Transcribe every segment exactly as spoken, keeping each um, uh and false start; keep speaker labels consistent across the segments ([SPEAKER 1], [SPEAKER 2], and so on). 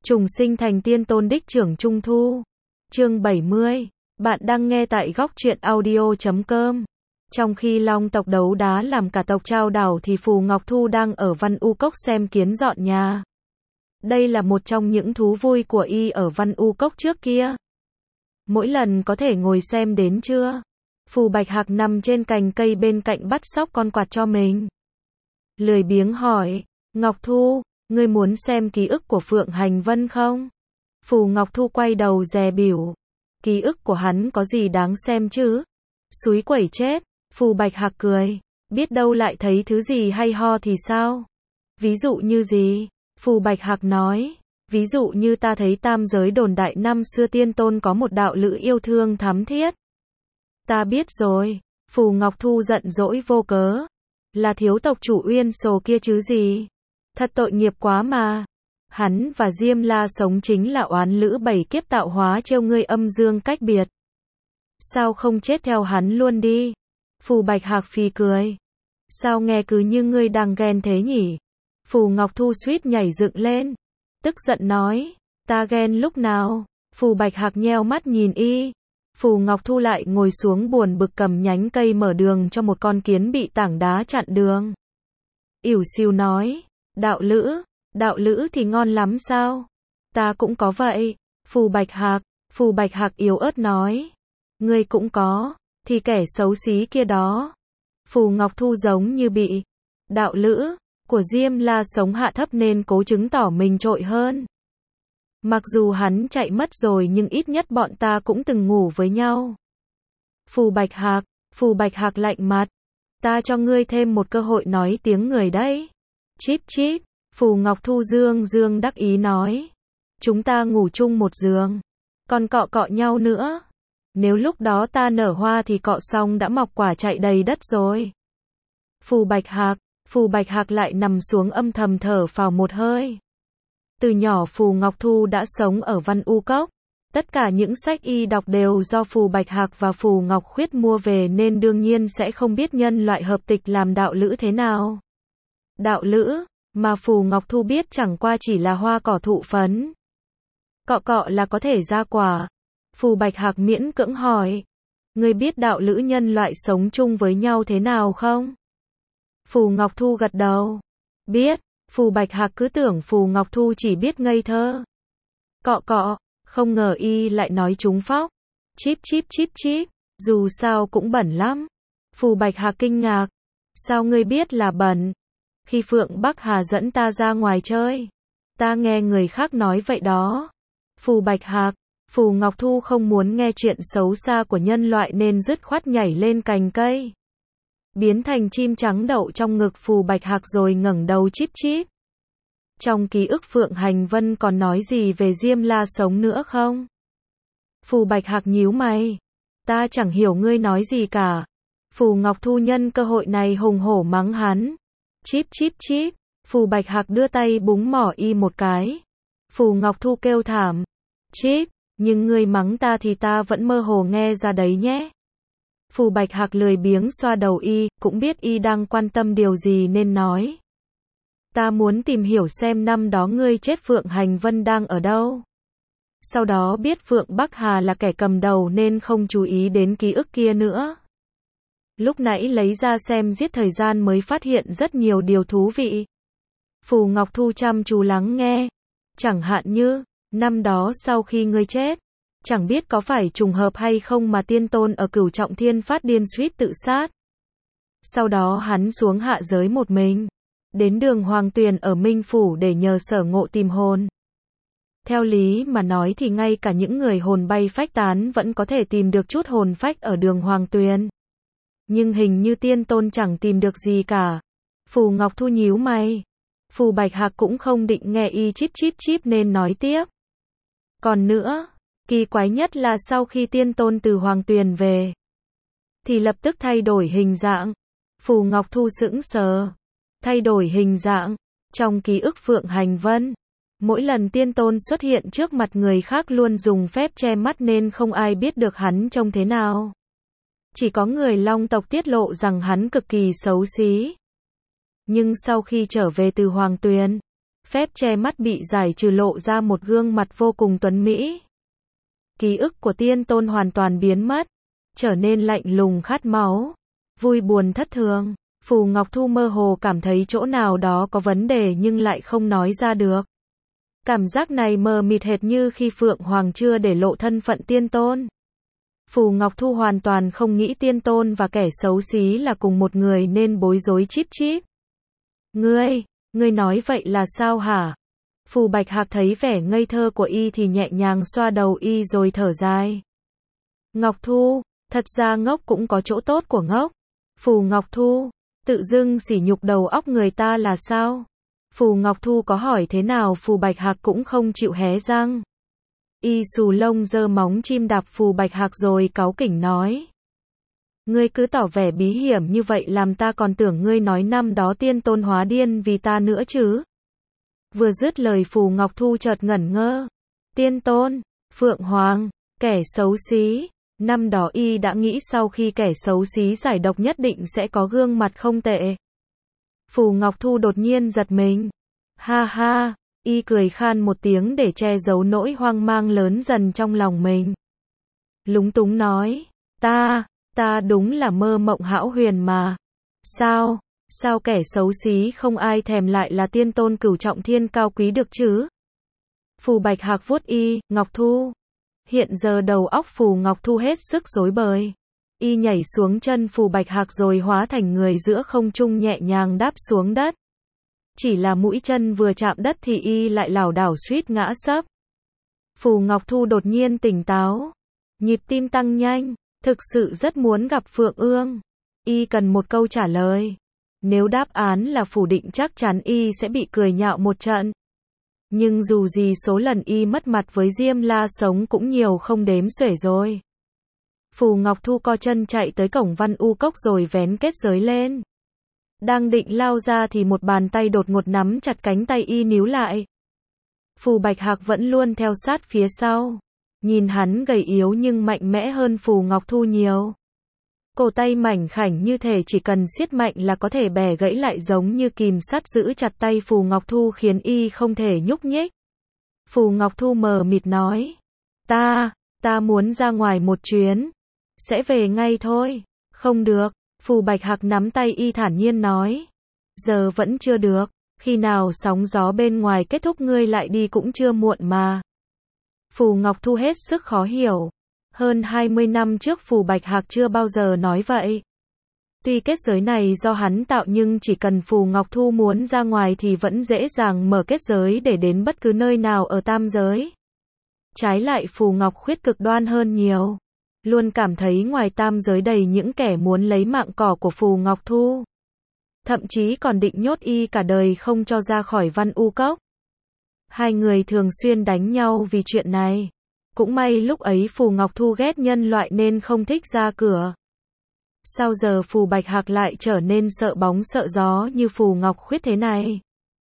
[SPEAKER 1] Trùng sinh thành tiên tôn đích trưởng trung thu. Chương bảy mươi. Bạn đang nghe tại góc truyện audio chấm com. Trong khi Long tộc đấu đá làm cả tộc trao đảo thì Phù Ngọc Thu đang ở Văn U Cốc xem kiến dọn nhà. Đây là một trong những thú vui của y ở Văn U Cốc trước kia. Mỗi lần có thể ngồi xem đến trưa. Phù Bạch Hạc nằm trên cành cây bên cạnh bắt xóc con quạt cho mình. Lười biếng hỏi, Ngọc Thu, ngươi muốn xem ký ức của Phượng Hành Vân không? Phù Ngọc Thu quay đầu dè bỉu. Ký ức của hắn có gì đáng xem chứ? Xúi quẩy chết. Phù Bạch Hạc cười. Biết đâu lại thấy thứ gì hay ho thì sao? Ví dụ như gì? Phù Bạch Hạc nói. Ví dụ như ta thấy tam giới đồn đại năm xưa tiên tôn có một đạo lữ yêu thương thắm thiết. Ta biết rồi. Phù Ngọc Thu giận dỗi vô cớ. Là thiếu tộc chủ Uyên Sồ kia chứ gì? Thật tội nghiệp quá mà. Hắn và Diêm La sống chính là oán lữ bảy kiếp tạo hóa trêu ngươi âm dương cách biệt. Sao không chết theo hắn luôn đi? Phù Bạch Hạc phì cười. Sao nghe cứ như ngươi đang ghen thế nhỉ? Phù Ngọc Thu suýt nhảy dựng lên. Tức giận nói. Ta ghen lúc nào? Phù Bạch Hạc nheo mắt nhìn y. Phù Ngọc Thu lại ngồi xuống buồn bực cầm nhánh cây mở đường cho một con kiến bị tảng đá chặn đường. Ỉu xìu nói. Đạo lữ, đạo lữ thì ngon lắm sao? Ta cũng có vậy. Phù Bạch Hạc, Phù Bạch Hạc yếu ớt nói. Ngươi cũng có, thì kẻ xấu xí kia đó. Phù Ngọc Thu giống như bị đạo lữ của Diêm La sống hạ thấp nên cố chứng tỏ mình trội hơn. Mặc dù hắn chạy mất rồi nhưng ít nhất bọn ta cũng từng ngủ với nhau. Phù Bạch Hạc, Phù Bạch Hạc lạnh mặt. Ta cho ngươi thêm một cơ hội nói tiếng người đấy. Chíp chíp, Phù Ngọc Thu dương dương đắc ý nói. Chúng ta ngủ chung một giường. Còn cọ cọ nhau nữa. Nếu lúc đó ta nở hoa thì cọ xong đã mọc quả chạy đầy đất rồi. Phù Bạch Hạc, Phù Bạch Hạc lại nằm xuống âm thầm thở phào một hơi. Từ nhỏ Phù Ngọc Thu đã sống ở Văn U Cốc. Tất cả những sách y đọc đều do Phù Bạch Hạc và Phù Ngọc Khuyết mua về nên đương nhiên sẽ không biết nhân loại hợp tịch làm đạo lữ thế nào. Đạo lữ, mà Phù Ngọc Thu biết chẳng qua chỉ là hoa cỏ thụ phấn. Cọ cọ là có thể ra quả. Phù Bạch Hạc miễn cưỡng hỏi. Ngươi biết đạo lữ nhân loại sống chung với nhau thế nào không? Phù Ngọc Thu gật đầu. Biết. Phù Bạch Hạc cứ tưởng Phù Ngọc Thu chỉ biết ngây thơ. Cọ cọ, không ngờ y lại nói trúng phóc. Chíp chíp chíp chíp, dù sao cũng bẩn lắm. Phù Bạch Hạc kinh ngạc. Sao ngươi biết là bẩn? Khi Phượng Bắc Hà dẫn ta ra ngoài chơi, ta nghe người khác nói vậy đó. Phù Bạch Hạc, Phù Ngọc Thu không muốn nghe chuyện xấu xa của nhân loại nên dứt khoát nhảy lên cành cây. Biến thành chim trắng đậu trong ngực Phù Bạch Hạc rồi ngẩng đầu chíp chíp. Trong ký ức Phượng Hành Vân còn nói gì về Diêm La sống nữa không? Phù Bạch Hạc nhíu mày. Ta chẳng hiểu ngươi nói gì cả. Phù Ngọc Thu nhân cơ hội này hùng hổ mắng hắn. Chíp chíp chíp, Phù Bạch Hạc đưa tay búng mỏ y một cái. Phù Ngọc Thu kêu thảm. Chíp, nhưng ngươi mắng ta thì ta vẫn mơ hồ nghe ra đấy nhé. Phù Bạch Hạc lười biếng xoa đầu y, cũng biết y đang quan tâm điều gì nên nói. Ta muốn tìm hiểu xem năm đó ngươi chết Phượng Hành Vân đang ở đâu. Sau đó biết Phượng Bắc Hà là kẻ cầm đầu nên không chú ý đến ký ức kia nữa. Lúc nãy lấy ra xem giết thời gian mới phát hiện rất nhiều điều thú vị. Phù Ngọc Thu chăm chú lắng nghe. Chẳng hạn như, năm đó sau khi ngươi chết, chẳng biết có phải trùng hợp hay không mà tiên tôn ở Cửu Trọng Thiên phát điên suýt tự sát. Sau đó hắn xuống hạ giới một mình, đến đường Hoàng Tuyền ở Minh Phủ để nhờ Sở Ngộ tìm hồn. Theo lý mà nói thì ngay cả những người hồn bay phách tán vẫn có thể tìm được chút hồn phách ở đường Hoàng Tuyền. Nhưng hình như tiên tôn chẳng tìm được gì cả. Phù Ngọc Thu nhíu mày. Phù Bạch Hạc cũng không định nghe y chíp chíp chíp nên nói tiếp. Còn nữa, kỳ quái nhất là sau khi tiên tôn từ Hoàng Tuyền về, thì lập tức thay đổi hình dạng. Phù Ngọc Thu sững sờ. Thay đổi hình dạng. Trong ký ức Phượng Hành Vân, mỗi lần tiên tôn xuất hiện trước mặt người khác luôn dùng phép che mắt nên không ai biết được hắn trông thế nào. Chỉ có người Long tộc tiết lộ rằng hắn cực kỳ xấu xí. Nhưng sau khi trở về từ Hoàng Tuyền, phép che mắt bị giải trừ lộ ra một gương mặt vô cùng tuấn mỹ. Ký ức của tiên tôn hoàn toàn biến mất, trở nên lạnh lùng khát máu, vui buồn thất thường. Phù Ngọc Thu mơ hồ cảm thấy chỗ nào đó có vấn đề nhưng lại không nói ra được. Cảm giác này mờ mịt hệt như khi Phượng Hoàng chưa để lộ thân phận tiên tôn. Phù Ngọc Thu hoàn toàn không nghĩ tiên tôn và kẻ xấu xí là cùng một người nên bối rối chíp chíp. Ngươi, ngươi nói vậy là sao hả? Phù Bạch Hạc thấy vẻ ngây thơ của y thì nhẹ nhàng xoa đầu y rồi thở dài. Ngọc Thu, thật ra ngốc cũng có chỗ tốt của ngốc. Phù Ngọc Thu, tự dưng sỉ nhục đầu óc người ta là sao? Phù Ngọc Thu có hỏi thế nào Phù Bạch Hạc cũng không chịu hé răng. Y xù lông giơ móng chim đạp Phù Bạch Hạc rồi cáu kỉnh nói. Ngươi cứ tỏ vẻ bí hiểm như vậy làm ta còn tưởng ngươi nói năm đó tiên tôn hóa điên vì ta nữa chứ. Vừa dứt lời Phù Ngọc Thu chợt ngẩn ngơ. Tiên tôn, Phượng Hoàng, kẻ xấu xí. Năm đó y đã nghĩ sau khi kẻ xấu xí giải độc nhất định sẽ có gương mặt không tệ. Phù Ngọc Thu đột nhiên giật mình. Ha ha, y cười khan một tiếng để che giấu nỗi hoang mang lớn dần trong lòng mình. Lúng túng nói, ta, ta đúng là mơ mộng hão huyền mà. Sao, sao kẻ xấu xí không ai thèm lại là tiên tôn cửu trọng thiên cao quý được chứ? Phù Bạch Hạc vuốt y, Ngọc Thu. Hiện giờ đầu óc Phù Ngọc Thu hết sức rối bời. Y nhảy xuống chân Phù Bạch Hạc rồi hóa thành người giữa không trung nhẹ nhàng đáp xuống đất. Chỉ là mũi chân vừa chạm đất thì y lại lảo đảo suýt ngã sấp. Phù Ngọc Thu đột nhiên tỉnh táo. Nhịp tim tăng nhanh, thực sự rất muốn gặp Phượng Ương. Y cần một câu trả lời. Nếu đáp án là phủ định chắc chắn y sẽ bị cười nhạo một trận. Nhưng dù gì số lần y mất mặt với Diêm La Sống cũng nhiều không đếm xuể rồi. Phù Ngọc Thu co chân chạy tới cổng Văn U Cốc rồi vén kết giới lên. Đang định lao ra thì một bàn tay đột ngột nắm chặt cánh tay y níu lại. Phù Bạch Hạc vẫn luôn theo sát phía sau. Nhìn hắn gầy yếu nhưng mạnh mẽ hơn Phù Ngọc Thu nhiều. Cổ tay mảnh khảnh như thể chỉ cần siết mạnh là có thể bẻ gãy lại giống như kìm sắt giữ chặt tay Phù Ngọc Thu khiến y không thể nhúc nhích. Phù Ngọc Thu mờ mịt nói. Ta, ta muốn ra ngoài một chuyến. Sẽ về ngay thôi. Không được. Phù Bạch Hạc nắm tay y thản nhiên nói. Giờ vẫn chưa được. Khi nào sóng gió bên ngoài kết thúc ngươi lại đi cũng chưa muộn mà. Phù Ngọc Thu hết sức khó hiểu. Hơn hai mươi năm trước Phù Bạch Hạc chưa bao giờ nói vậy. Tuy kết giới này do hắn tạo nhưng chỉ cần Phù Ngọc Thu muốn ra ngoài thì vẫn dễ dàng mở kết giới để đến bất cứ nơi nào ở tam giới. Trái lại Phù Ngọc Khuyết cực đoan hơn nhiều. Luôn cảm thấy ngoài tam giới đầy những kẻ muốn lấy mạng cỏ của Phù Ngọc Thu. Thậm chí còn định nhốt y cả đời không cho ra khỏi Văn U Cốc. Hai người thường xuyên đánh nhau vì chuyện này. Cũng may lúc ấy Phù Ngọc Thu ghét nhân loại nên không thích ra cửa. Sao giờ Phù Bạch Hạc lại trở nên sợ bóng sợ gió như Phù Ngọc Khuyết thế này?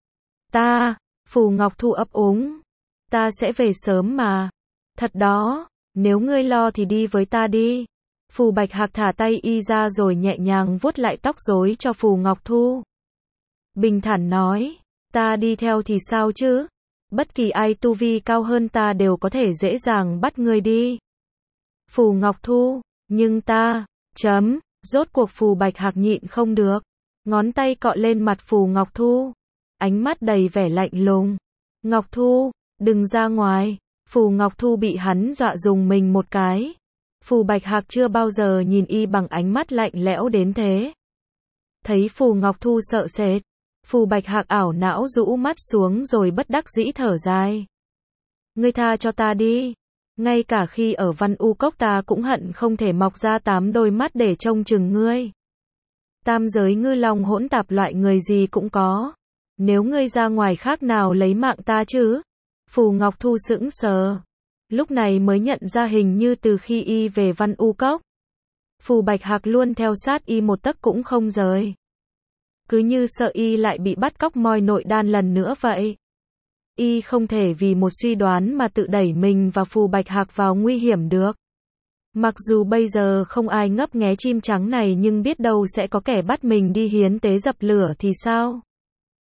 [SPEAKER 1] Ta, Phù Ngọc Thu ấp úng. Ta sẽ về sớm mà. Thật đó, nếu ngươi lo thì đi với ta đi. Phù Bạch Hạc thả tay y ra rồi nhẹ nhàng vuốt lại tóc rối cho Phù Ngọc Thu. Bình thản nói, ta đi theo thì sao chứ? Bất kỳ ai tu vi cao hơn ta đều có thể dễ dàng bắt ngươi đi. Phù Ngọc Thu, nhưng ta, chấm, rốt cuộc Phù Bạch Hạc nhịn không được. Ngón tay cọ lên mặt Phù Ngọc Thu. Ánh mắt đầy vẻ lạnh lùng. Ngọc Thu, đừng ra ngoài. Phù Ngọc Thu bị hắn dọa dùng mình một cái. Phù Bạch Hạc chưa bao giờ nhìn y bằng ánh mắt lạnh lẽo đến thế. Thấy Phù Ngọc Thu sợ sệt. Phù Bạch Hạc ảo não rũ mắt xuống rồi bất đắc dĩ thở dài. Ngươi tha cho ta đi. Ngay cả khi ở Văn U Cốc ta cũng hận không thể mọc ra tám đôi mắt để trông chừng ngươi. Tam giới ngư long hỗn tạp loại người gì cũng có. Nếu ngươi ra ngoài khác nào lấy mạng ta chứ? Phù Ngọc Thu sững sờ. Lúc này mới nhận ra hình như từ khi y về Văn U Cốc. Phù Bạch Hạc luôn theo sát y một tấc cũng không rời. Cứ như sợ y lại bị bắt cóc moi nội đan lần nữa vậy. Y không thể vì một suy đoán mà tự đẩy mình và Phù Bạch Hạc vào nguy hiểm được. Mặc dù bây giờ không ai ngấp nghé chim trắng này nhưng biết đâu sẽ có kẻ bắt mình đi hiến tế dập lửa thì sao?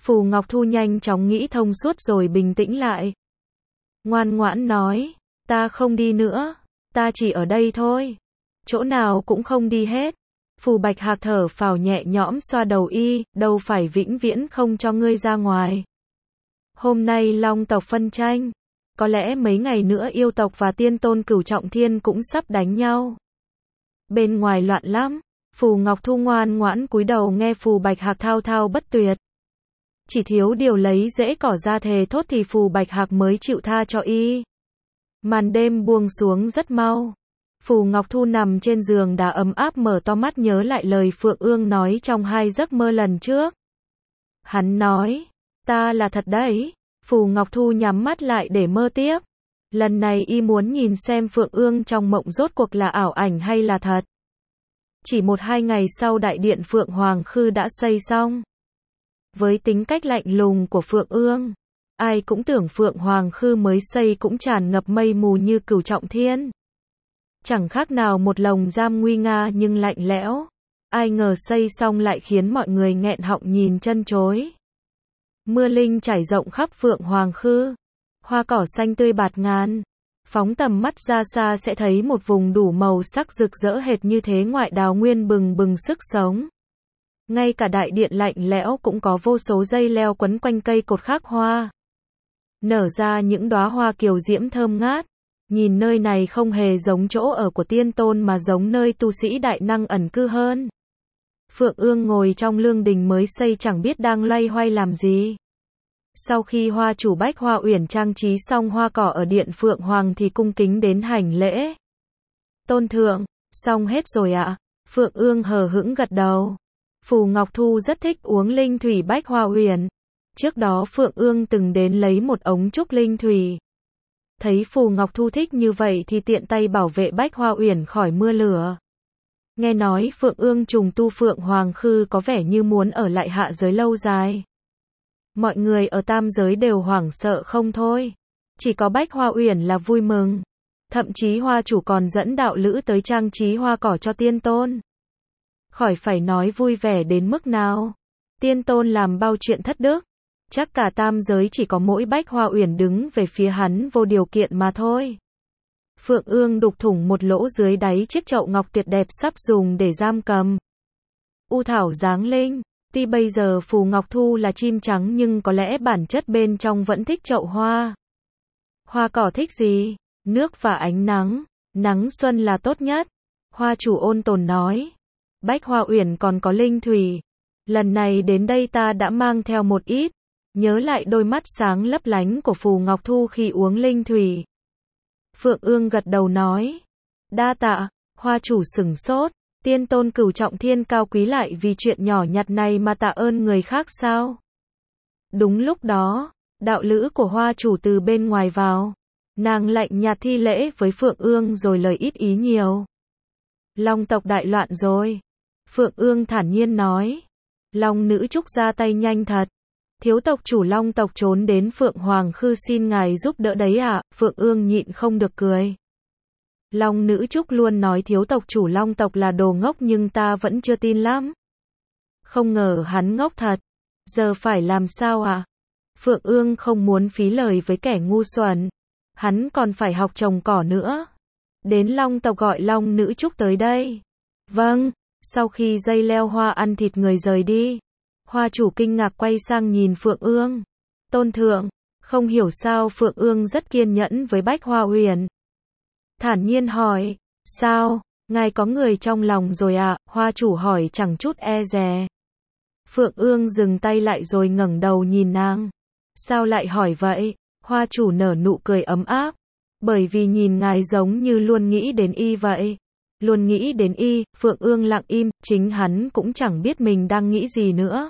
[SPEAKER 1] Phù Ngọc Thu nhanh chóng nghĩ thông suốt rồi bình tĩnh lại. Ngoan ngoãn nói, ta không đi nữa, ta chỉ ở đây thôi. Chỗ nào cũng không đi hết. Phù Bạch Hạc thở phào nhẹ nhõm xoa đầu y, đâu phải vĩnh viễn không cho ngươi ra ngoài. Hôm nay Long tộc phân tranh, có lẽ mấy ngày nữa yêu tộc và tiên tôn Cửu Trọng Thiên cũng sắp đánh nhau. Bên ngoài loạn lắm. Phù Ngọc Thu ngoan ngoãn cúi đầu nghe Phù Bạch Hạc thao thao bất tuyệt. Chỉ thiếu điều lấy rễ cỏ ra thề thốt thì Phù Bạch Hạc mới chịu tha cho y. Màn đêm buông xuống rất mau. Phù Ngọc Thu nằm trên giường đã ấm áp mở to mắt nhớ lại lời Phượng Ương nói trong hai giấc mơ lần trước. Hắn nói, ta là thật đấy. Phù Ngọc Thu nhắm mắt lại để mơ tiếp. Lần này y muốn nhìn xem Phượng Ương trong mộng rốt cuộc là ảo ảnh hay là thật. Chỉ một hai ngày sau đại điện Phượng Hoàng Khư đã xây xong. Với tính cách lạnh lùng của Phượng Ương, ai cũng tưởng Phượng Hoàng Khư mới xây cũng tràn ngập mây mù như Cửu Trọng Thiên. Chẳng khác nào một lồng giam nguy nga nhưng lạnh lẽo. Ai ngờ xây xong lại khiến mọi người nghẹn họng nhìn chân chối. Mưa linh trải rộng khắp Phượng Hoàng Khư. Hoa cỏ xanh tươi bạt ngàn. Phóng tầm mắt ra xa sẽ thấy một vùng đủ màu sắc rực rỡ hệt như thế ngoại đào nguyên bừng bừng sức sống. Ngay cả đại điện lạnh lẽo cũng có vô số dây leo quấn quanh cây cột khắc hoa. Nở ra những đóa hoa kiều diễm thơm ngát. Nhìn nơi này không hề giống chỗ ở của tiên tôn mà giống nơi tu sĩ đại năng ẩn cư hơn. Phượng Ương ngồi trong lương đình mới xây chẳng biết đang loay hoay làm gì. Sau khi hoa chủ Bách Hoa Uyển trang trí xong hoa cỏ ở điện Phượng Hoàng thì cung kính đến hành lễ. Tôn thượng, xong hết rồi ạ. Phượng Ương hờ hững gật đầu. Phù Ngọc Thu rất thích uống linh thủy Bách Hoa Uyển. Trước đó Phượng Ương từng đến lấy một ống trúc linh thủy. Thấy Phù Ngọc Thu thích như vậy thì tiện tay bảo vệ Bách Hoa Uyển khỏi mưa lửa. Nghe nói Phượng Ương trùng tu Phượng Hoàng Khư có vẻ như muốn ở lại hạ giới lâu dài. Mọi người ở tam giới đều hoảng sợ không thôi. Chỉ có Bách Hoa Uyển là vui mừng. Thậm chí hoa chủ còn dẫn đạo lữ tới trang trí hoa cỏ cho tiên tôn. Khỏi phải nói vui vẻ đến mức nào. Tiên tôn làm bao chuyện thất đức. Chắc cả tam giới chỉ có mỗi Bách Hoa Uyển đứng về phía hắn vô điều kiện mà thôi. Phượng Ương đục thủng một lỗ dưới đáy chiếc chậu ngọc tuyệt đẹp sắp dùng để giam cầm. U thảo giáng linh. Tuy bây giờ Phù Ngọc Thu là chim trắng nhưng có lẽ bản chất bên trong vẫn thích chậu hoa. Hoa cỏ thích gì? Nước và ánh nắng. Nắng xuân là tốt nhất. Hoa chủ ôn tồn nói. Bách Hoa Uyển còn có linh thủy. Lần này đến đây ta đã mang theo một ít. Nhớ lại đôi mắt sáng lấp lánh của Phù Ngọc Thu khi uống linh thủy. Phượng Ương gật đầu nói. Đa tạ. Hoa chủ sửng sốt. Tiên tôn Cửu Trọng Thiên cao quý lại vì chuyện nhỏ nhặt này mà tạ ơn người khác sao? Đúng lúc đó, đạo lữ của hoa chủ từ bên ngoài vào. Nàng lạnh nhạt thi lễ với Phượng Ương rồi lời ít ý nhiều. Long tộc đại loạn rồi. Phượng Ương thản nhiên nói. Long nữ trúc ra tay nhanh thật. Thiếu tộc chủ Long tộc trốn đến Phượng Hoàng Khư xin ngài giúp đỡ đấy à? Phượng Ương nhịn không được cười. Long nữ trúc luôn nói thiếu tộc chủ Long tộc là đồ ngốc nhưng ta vẫn chưa tin lắm. Không ngờ hắn ngốc thật. Giờ phải làm sao à? Phượng Ương không muốn phí lời với kẻ ngu xuẩn. Hắn còn phải học trồng cỏ nữa. Đến Long tộc gọi Long nữ trúc tới đây. Vâng. Sau khi dây leo hoa ăn thịt người rời đi, hoa chủ kinh ngạc quay sang nhìn Phượng Ương. Tôn thượng, không hiểu sao Phượng Ương rất kiên nhẫn với Bách Hoa Uyển. Thản nhiên hỏi, sao, ngài có người trong lòng rồi à? Hoa chủ hỏi chẳng chút e dè. Phượng Ương dừng tay lại rồi ngẩng đầu nhìn nàng. Sao lại hỏi vậy? Hoa chủ nở nụ cười ấm áp. Bởi vì nhìn ngài giống như luôn nghĩ đến y vậy. Luôn nghĩ đến y. Phượng Ương lặng im, chính hắn cũng chẳng biết mình đang nghĩ gì nữa.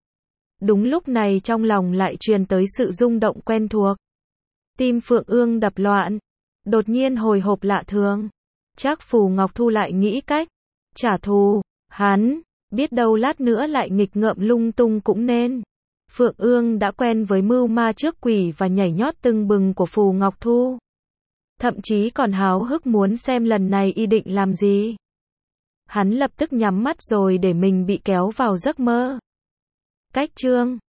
[SPEAKER 1] Đúng lúc này trong lòng lại truyền tới sự rung động quen thuộc. Tim Phượng Ương đập loạn. Đột nhiên hồi hộp lạ thường. Chắc Phù Ngọc Thu lại nghĩ cách trả thù hắn, biết đâu lát nữa lại nghịch ngợm lung tung cũng nên. Phượng Ương đã quen với mưu ma trước quỷ và nhảy nhót tưng bừng của Phù Ngọc Thu. Thậm chí còn háo hức muốn xem lần này y định làm gì. Hắn lập tức nhắm mắt rồi để mình bị kéo vào giấc mơ. Cách chương